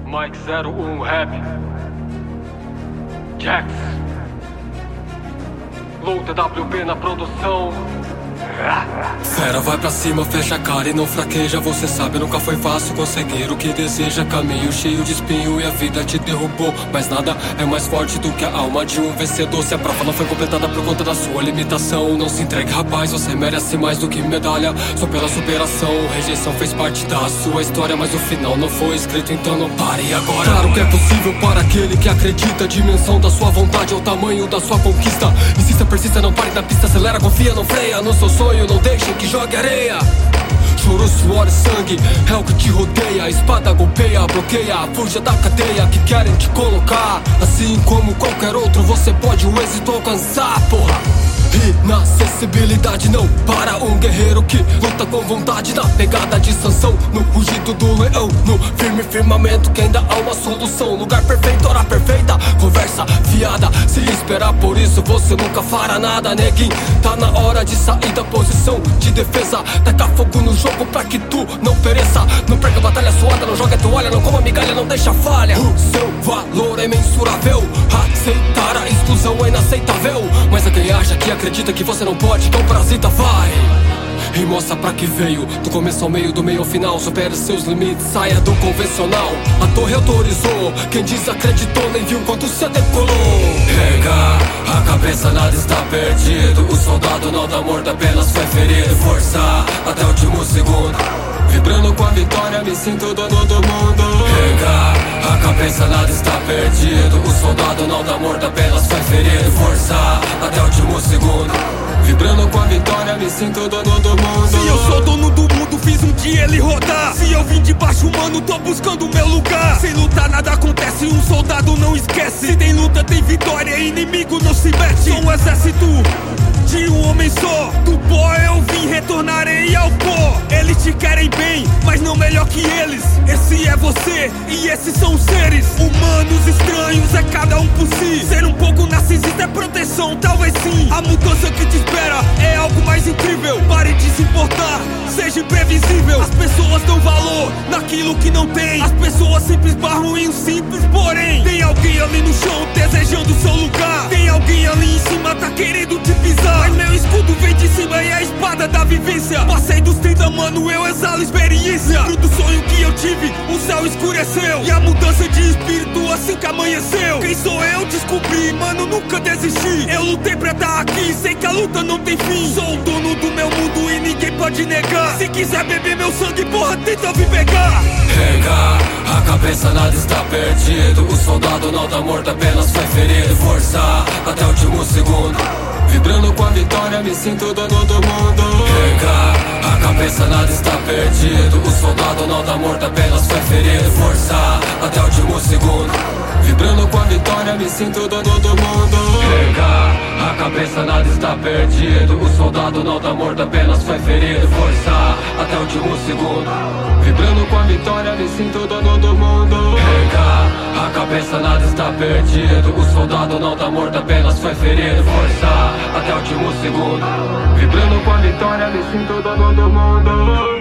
Mike 01 Rap Jax Luta WP na produção. Fera vai pra cima, fecha a cara e não fraqueja. Você sabe, nunca foi fácil conseguir o que deseja. Caminho cheio de espinho e a vida te derrubou, mas nada é mais forte do que a alma de um vencedor. Se a prova não foi completada por conta da sua limitação, não se entregue, rapaz, você merece mais do que medalha. Só pela superação, rejeição fez parte da sua história, mas o final não foi escrito, então não pare agora. Claro que é possível para aquele que acredita. A dimensão da sua vontade é o tamanho da sua conquista. Insista, persista, não pare na pista, acelera, confia, não freia. No seu sonho, não deixem que jogue areia. Choro, suor e sangue é o que te rodeia. A espada golpeia, bloqueia, fuja da cadeia que querem te colocar. Assim como qualquer outro, você pode o êxito alcançar, porra. Inacessibilidade não para um guerreiro que luta com vontade. Na pegada de Sansão, no rugido do leão, no firme firmamento que ainda há uma solução. Lugar perfeito, hora perfeita, conversa fiada. Se esperar por isso você nunca fará nada, neguinho. Tá na hora de sair da posição de defesa. Taca fogo no jogo pra que tu não pereça. Não perca a batalha suada, não joga toalha, não coma migalha, não deixa falha. O seu valor é mensurável, aceitar a exclusão é inaceitável. Mas a quem acha que acredita que você não pode, então parasita, vai e mostra pra que veio. Do começo ao meio, do meio ao final, supere seus limites, saia do convencional. A torre autorizou, quem desacreditou nem viu quanto você decolou. Pega a cabeça, nada está perdido. O soldado não dá morto, apenas foi ferido. Força até o último segundo, vibrando com a vitória, me sinto dono do mundo. Pega a cabeça, nada está perdido. O soldado não dá morto, apenas foi ferido. Força até o último segundo, vibrando com a vitória, me sinto dono do mundo. Se eu sou dono do mundo, fiz um dia ele rodar. Se eu vim de baixo, mano, tô buscando o meu lugar. Sem lutar nada acontece, um soldado não esquece. Se tem luta, tem vitória, inimigo não se mete. Sou um exército de um homem só. Do pó eu vim, retornarei ao pó. Eles te querem bem, mas não melhor que eles. Esse é você e esses são os seres humanos estranhos, é cada um por si. Ser um pouco narcisista é proteção, talvez sim. A mudança que te espera é algo mais incrível. Pare de se importar, seja imprevisível. As pessoas dão valor naquilo que não tem. As pessoas sempre esbarram em um simples porém. Tem alguém ali no chão desejando seu lugar. Tem alguém ali em cima tá querendo te pisar. Mas meu escudo vem de cima e é a espada da vivência. Passei dos 30, mano, eu exalo experiência. Fruto do sonho que eu tive, o céu escureceu. E a mudança de espírito assim que amanheceu. Quem sou eu? Descobri, mano, nunca desisti. Eu lutei pra estar aqui, sei que a luta não tem fim. Sou o dono do meu mundo e ninguém pode negar. Se quiser beber meu sangue, porra, tenta vir pegar. Pega a cabeça, nada está perdido. O soldado não tá morto, apenas foi ferido. Força até o último segundo, vibrando com a vitória, me sinto dono do mundo. Pega a cabeça, nada está perdido. O soldado não tá morto, apenas foi ferido. Força até o último segundo, vibrando com a vitória, me sinto dono do mundo. Pega a cabeça, nada está perdido. O soldado não tá morto, apenas foi ferido. Força até o último segundo, vibrando com a vitória, me sinto dono do mundo. Pega a cabeça, nada está perdido. O soldado não tá morto, apenas foi ferido. Força até o último segundo, vibrando com a vitória, me sinto dono do mundo.